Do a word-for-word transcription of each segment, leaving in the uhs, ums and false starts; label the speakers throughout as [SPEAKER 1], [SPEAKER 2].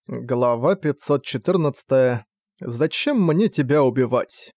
[SPEAKER 1] Глава пятьсот четырнадцать. Зачем мне тебя убивать?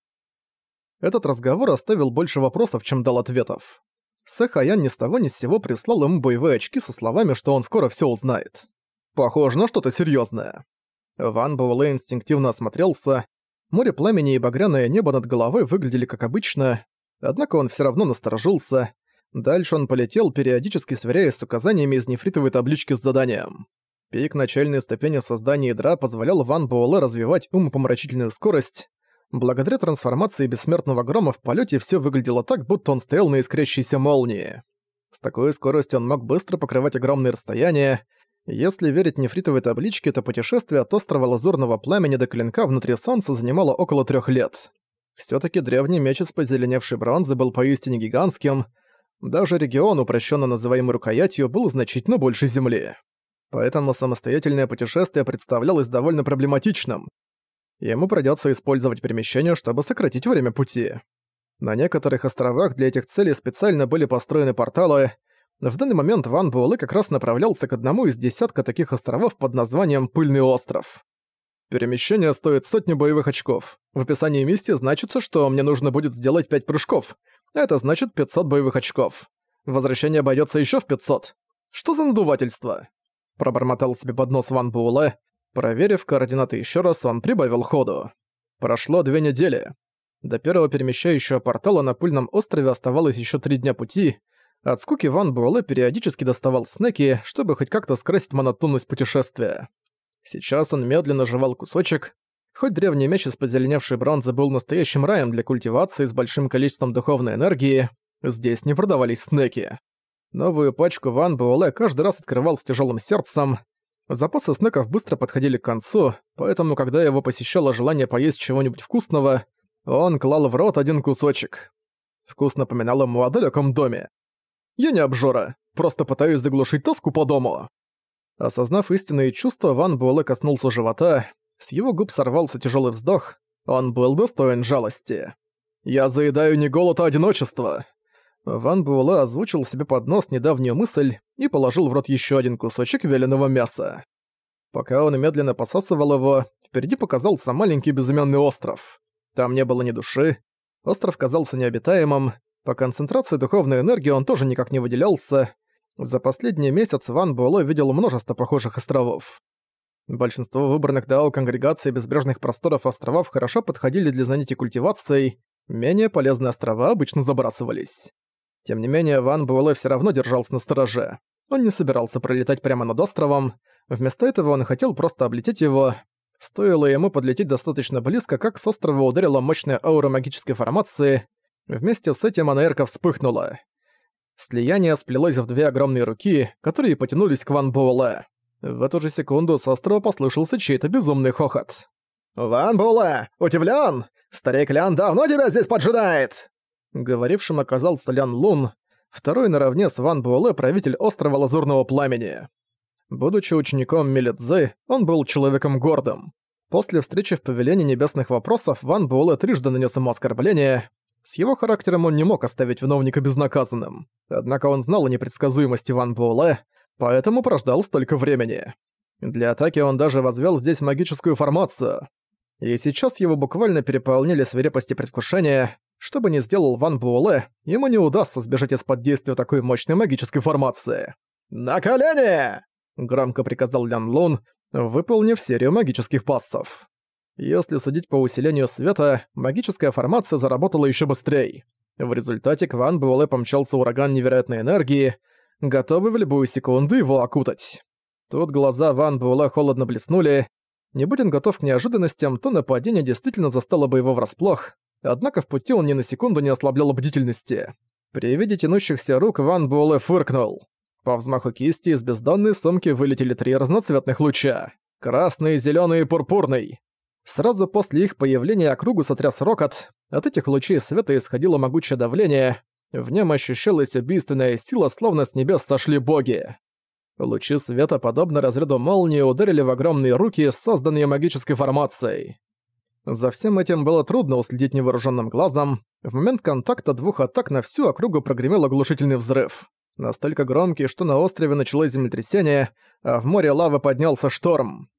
[SPEAKER 1] Этот разговор оставил больше вопросов, чем дал ответов. Сэ Хаян ни с того ни с сего прислал ему боевые очки со словами, что он скоро всё узнает. Похоже на что-то серьёзное. Ван Буэлэ инстинктивно осмотрелся. Море пламени и багряное небо над головой выглядели как обычно, однако он всё равно насторожился. Дальше он полетел, периодически сверяясь с указаниями из нефритовой таблички с заданием. Пик начальной ступени создания ядра позволял Ван Буэлэ развивать умопомрачительную скорость. Благодаря трансформации бессмертного грома в полете все выглядело так, будто он стоял на искрящейся молнии. С такой скоростью он мог быстро покрывать огромные расстояния. Если верить нефритовой табличке, то путешествие от острова Лазурного Пламени до клинка внутри Солнца занимало около трех лет. Все-таки древний меч из позеленевшей бронзы был поистине гигантским. Даже регион, упрощенно называемый рукоятью, был значительно больше Земли. Поэтому самостоятельное путешествие представлялось довольно проблематичным. Ему придётся использовать перемещение, чтобы сократить время пути. На некоторых островах для этих целей специально были построены порталы. В данный момент Ван Буэлэ как раз направлялся к одному из десятка таких островов под названием Пыльный остров. Перемещение стоит сотни боевых очков. В описании миссии значится, что мне нужно будет сделать пять прыжков. Это значит пятьсот боевых очков. Возвращение обойдётся ещё в пятьсот. Что за надувательство? Пробормотал себе под нос Ван Буэлэ. Проверив координаты ещё раз, он прибавил ходу. Прошло две недели. До первого перемещающего портала на Пыльном острове оставалось ещё три дня пути. От скуки Ван Буэлэ периодически доставал снеки, чтобы хоть как-то скрасить монотонность путешествия. Сейчас он медленно жевал кусочек. Хоть древний меч из позеленевшей бронзы был настоящим раем для культивации с большим количеством духовной энергии, здесь не продавались снеки. Новую пачку Ван Буэлэ каждый раз открывал с тяжелым сердцем. Запасы снеков быстро подходили к концу, поэтому, когда его посещало желание поесть чего-нибудь вкусного, он клал в рот один кусочек. Вкус напоминал ему о далеком доме. «Я не обжора, просто пытаюсь заглушить тоску по дому». Осознав истинные чувства, Ван Буэлэ коснулся живота, с его губ сорвался тяжелый вздох, он был достоин жалости. «Я заедаю не голод, а одиночество». Ван Буэлэ озвучил себе под нос недавнюю мысль и положил в рот еще один кусочек вяленого мяса. Пока он медленно посасывал его, впереди показался маленький безымянный остров. Там не было ни души, остров казался необитаемым, по концентрации духовной энергии он тоже никак не выделялся. За последний месяц Ван Буэлэ видел множество похожих островов. Большинство выбранных Дао конгрегаций безбрежных просторов островов хорошо подходили для занятий культивацией, менее полезные острова обычно забрасывались. Тем не менее, Ван Буэлэ всё равно держался настороже. Он не собирался пролетать прямо над островом, вместо этого он хотел просто облететь его. Стоило ему подлететь достаточно близко, как с острова ударила мощная аура магической формации. Вместе с этим она ярко вспыхнула. Слияние сплелось в две огромные руки, которые потянулись к Ван Буэлэ. В эту же секунду с острова послышался чей-то безумный хохот. «Ван Буэлэ, удивлён? Старик Лян давно тебя здесь поджидает!» Говорившим оказался Лян Лун, второй наравне с Ван Буэлэ правитель острова Лазурного Пламени. Будучи учеником Милидзы, он был человеком гордым. После встречи в Павильоне Небесных Вопросов Ван Буэлэ трижды нанес ему оскорбление. С его характером он не мог оставить виновника безнаказанным. Однако он знал о непредсказуемости Ван Буэлэ, поэтому прождал столько времени. Для атаки он даже возвел здесь магическую формацию. И сейчас его буквально переполнили свирепость и предвкушение. Что бы ни сделал Ван Буэлэ, ему не удастся сбежать из-под действия такой мощной магической формации. «На колени!» — громко приказал Лян Лун, выполнив серию магических пассов. Если судить по усилению света, магическая формация заработала ещё быстрее. В результате к Ван Буэлэ помчался ураган невероятной энергии, готовый в любую секунду его окутать. Тут глаза Ван Буэлэ холодно блеснули. Не будь он готов к неожиданностям, то нападение действительно застало бы его врасплох. Однако в пути он ни на секунду не ослаблял бдительности. При виде тянущихся рук Ван Буэлэ фыркнул. По взмаху кисти из бездонной сумки вылетели три разноцветных луча. Красный, зелёный и пурпурный. Сразу после их появления округу сотряс рокот. От этих лучей света исходило могучее давление. В нем ощущалась убийственная сила, словно с небес сошли боги. Лучи света, подобно разряду молнии, ударили в огромные руки, созданные магической формацией. За всем этим было трудно уследить невооруженным глазом. В момент контакта двух атак на всю округу прогремел оглушительный взрыв. Настолько громкий, что на острове началось землетрясение, а в море лавы поднялся шторм.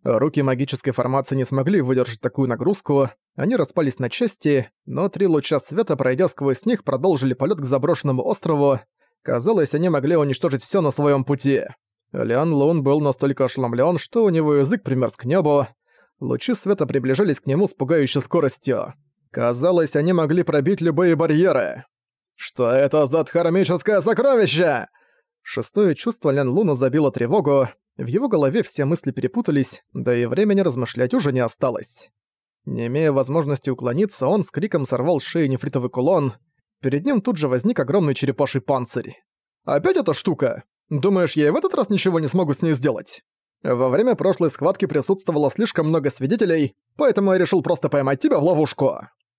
[SPEAKER 1] Руки магической формации не смогли выдержать такую нагрузку, они распались на части, но три луча света, пройдя сквозь них, продолжили полет к заброшенному острову. Казалось, они могли уничтожить все на своем пути. Лян Лун был настолько ошеломлен, что у него язык примерз к небу. Лучи света приближались к нему с пугающей скоростью. Казалось, они могли пробить любые барьеры. «Что это за дхармическое сокровище?» Шестое чувство Лян Луна забило тревогу. В его голове все мысли перепутались, да и времени размышлять уже не осталось. Не имея возможности уклониться, он с криком сорвал с шеи нефритовый кулон. Перед ним тут же возник огромный черепаший панцирь. «Опять эта штука? Думаешь, я и в этот раз ничего не смогу с ней сделать? Во время прошлой схватки присутствовало слишком много свидетелей, поэтому я решил просто поймать тебя в ловушку».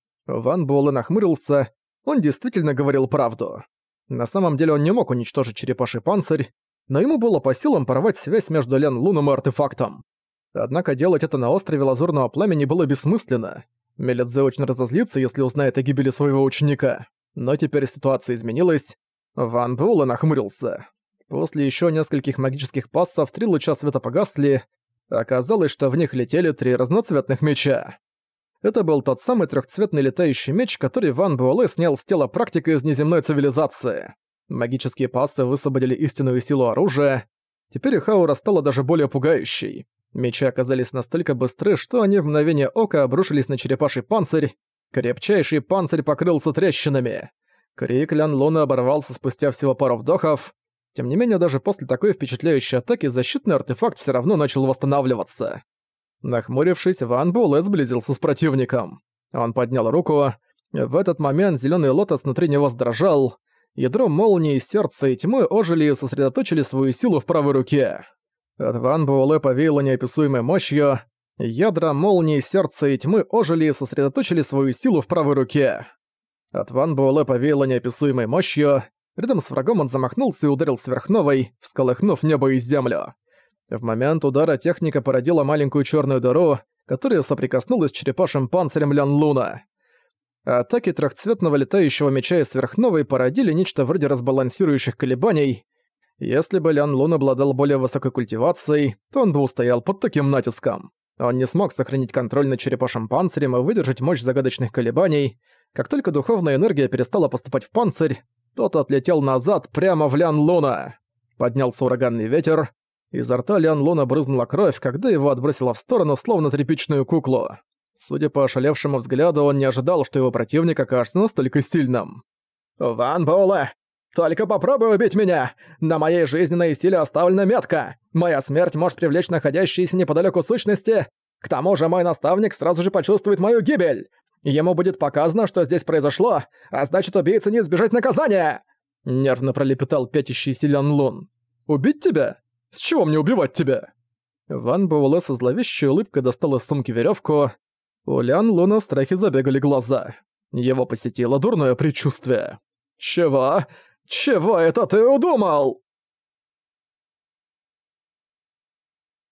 [SPEAKER 1] Ван Буэлэ нахмурился. Он действительно говорил правду. На самом деле он не мог уничтожить черепаший панцирь, но ему было по силам порвать связь между Лян Луном и артефактом. Однако делать это на острове Лазурного Пламени было бессмысленно. Мелидзе очень разозлится, если узнает о гибели своего ученика. Но теперь ситуация изменилась. Ван Буэлэ нахмурился. После еще нескольких магических пассов три луча света погасли. Оказалось, что в них летели три разноцветных меча. Это был тот самый трехцветный летающий меч, который Ван Буэлэ снял с тела практика из неземной цивилизации. Магические пассы высвободили истинную силу оружия. Теперь их аура стала даже более пугающей. Мечи оказались настолько быстры, что они в мгновение ока обрушились на черепаший панцирь. Крепчайший панцирь покрылся трещинами. Крик Лян Луна оборвался спустя всего пару вдохов. Тем не менее, даже после такой впечатляющей атаки защитный артефакт всё равно начал восстанавливаться. Нахмурившись, Ван Буэлэ сблизился с противником. Он поднял руку. В этот момент зелёный лотос внутри него задрожал. Ядро молнии, сердца и тьмы ожили и сосредоточили свою силу в правой руке. От Ван Буэлэ повеяло неописуемой мощью. Ядра молнии, сердца и тьмы ожили и сосредоточили свою силу в правой руке. От Ван Буэлэ повеяло неописуемой мощью. Рядом с врагом он замахнулся и ударил сверхновой, всколыхнув небо и землю. В момент удара техника породила маленькую черную дыру, которая соприкоснулась с черепашьим панцирем Лян Луна. Атаки трехцветного летающего меча и сверхновой породили нечто вроде разбалансирующих колебаний. Если бы Лян Лун обладал более высокой культивацией, то он бы устоял под таким натиском. Он не смог сохранить контроль над черепашьим панцирем и выдержать мощь загадочных колебаний. Как только духовная энергия перестала поступать в панцирь, тот отлетел назад прямо в Лян Луна. Поднялся ураганный ветер. Изо рта Лян Луна брызнула кровь, когда его отбросило в сторону, словно тряпичную куклу. Судя по ошалевшему взгляду, он не ожидал, что его противник окажется настолько сильным. «Ван Буэлэ, только попробуй убить меня! На моей жизненной силе оставлена метка! Моя смерть может привлечь находящиеся неподалёку сущности! К тому же мой наставник сразу же почувствует мою гибель! Ему будет показано, что здесь произошло, а значит, убийце не избежать наказания!» Нервно пролепетал пятящийся Лян Лун. «Убить тебя? С чего мне убивать тебя?» Ван Буэлэ со зловещей улыбкой достал из сумки верёвку. У Лян Луна в страхе забегали глаза. Его посетило дурное предчувствие. «Чего? Чего это ты удумал?»